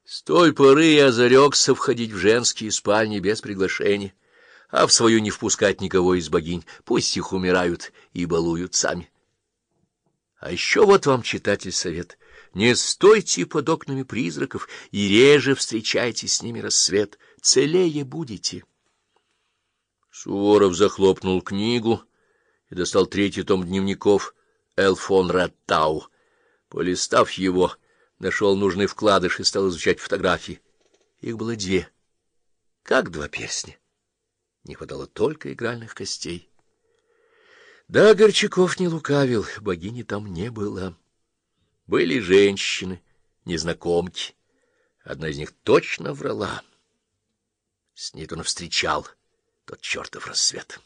С той поры я зарекся входить в женские спальни без приглашения, а в свою не впускать никого из богинь, пусть их умирают и балуют сами. А еще вот вам, читатель, совет: не стойте под окнами призраков и реже встречайте с ними рассвет, целее будете. Суворов захлопнул книгу и достал 3-й том дневников Л. фон Раттау. Полистав его, нашел нужный вкладыш и стал изучать фотографии. Их было 2, как 2 перстня. Не хватало только игральных костей. Да, Горчаков не лукавил, богини там не было. Были женщины, незнакомки. Одна из них точно врала. С ней он встречал тот чертов рассвет.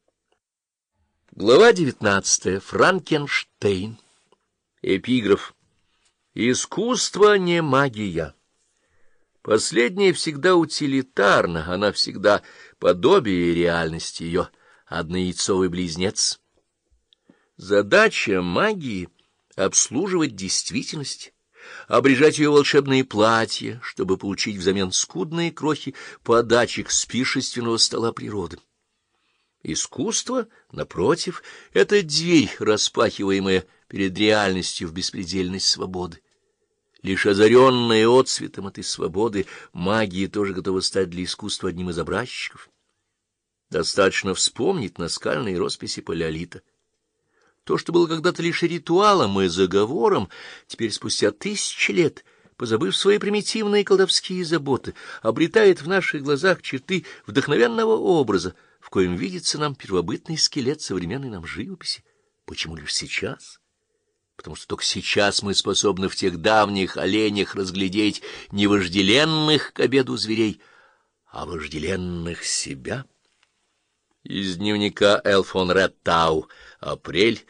Глава 19. Франкенштейн. Эпиграф. Искусство не магия. Последняя всегда утилитарна, она всегда подобие реальности, ее однояйцовый близнец. Задача магии — обслуживать действительность, обрежать ее волшебные платья, чтобы получить взамен скудные крохи подачек с пиршественного стола природы. Искусство, напротив, — это дверь, распахиваемая перед реальностью в беспредельность свободы. Лишь озаренная отцветом этой свободы, магия тоже готова стать для искусства одним из образчиков. Достаточно вспомнить наскальные росписи палеолита. То, что было когда-то лишь ритуалом и заговором, теперь спустя 1000 лет, позабыв свои примитивные колдовские заботы, обретает в наших глазах черты вдохновенного образа, в коем видится нам первобытный скелет современной нам живописи. Почему лишь сейчас? Потому что только сейчас мы способны в тех давних оленях разглядеть не вожделенных к обеду зверей, а вожделенных себя. Из дневника Л. фон Раттау, апрель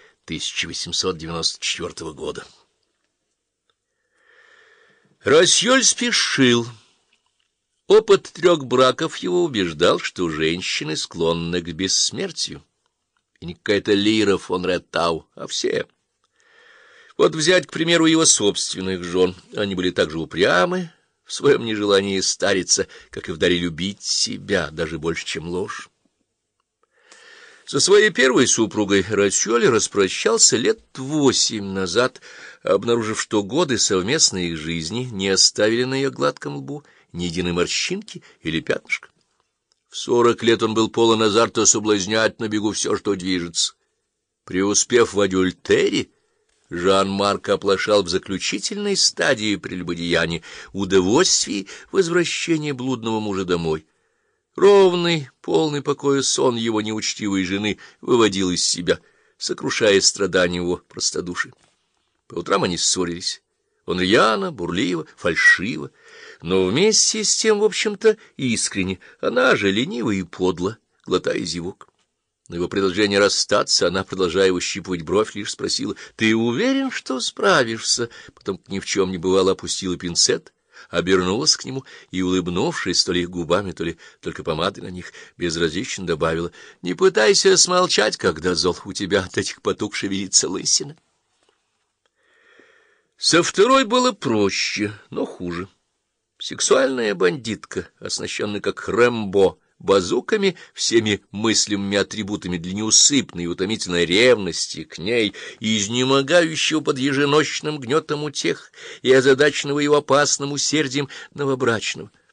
1894 года. Рассьёль спешил. Опыт 3 браков его убеждал, что женщины склонны к бессмертию. И не какая-то Лира фон Раттау, а все. Вот взять, к примеру, его собственных жен. Они были так же упрямы в своем нежелании стариться, как и в даре любить себя, даже больше, чем ложь. Со своей первой супругой Рассьёль распрощался лет 8 назад, обнаружив, что годы совместной их жизни не оставили на ее гладком лбу ни единой морщинки или пятнышка. В 40 лет он был полон азарта соблазнять на бегу все, что движется. Преуспев в адюльтере, Жан-Марк оплошал в заключительной стадии прелюбодеяния, удовольствии возвращения блудного мужа домой. Ровный, полный покоя сон его неучтивой жены выводил из себя, сокрушая страдания его простодушия. По утрам они ссорились. Он рьяно, бурливо, фальшиво, но вместе с тем, в общем-то, искренне. Она же лениво и подло, глотая зевок. На его предложение расстаться она, продолжая выщипывать бровь, лишь спросила: «Ты уверен, что справишься?» Потом, ни в чем не бывало, опустила пинцет, обернулась к нему и, улыбнувшись то ли губами, то ли только помадой на них, безразлично добавила: «Не пытайся смолчать, когда зол, у тебя от этих потуг шевелится лысина». Со второй было проще, но хуже. Сексуальная бандитка, оснащенная как Рэмбо базуками, всеми мыслимыми атрибутами для неусыпной и утомительной ревности к ней, и изнемогающего под еженочным гнетом утех и озадаченного его опасным усердием новобрачного.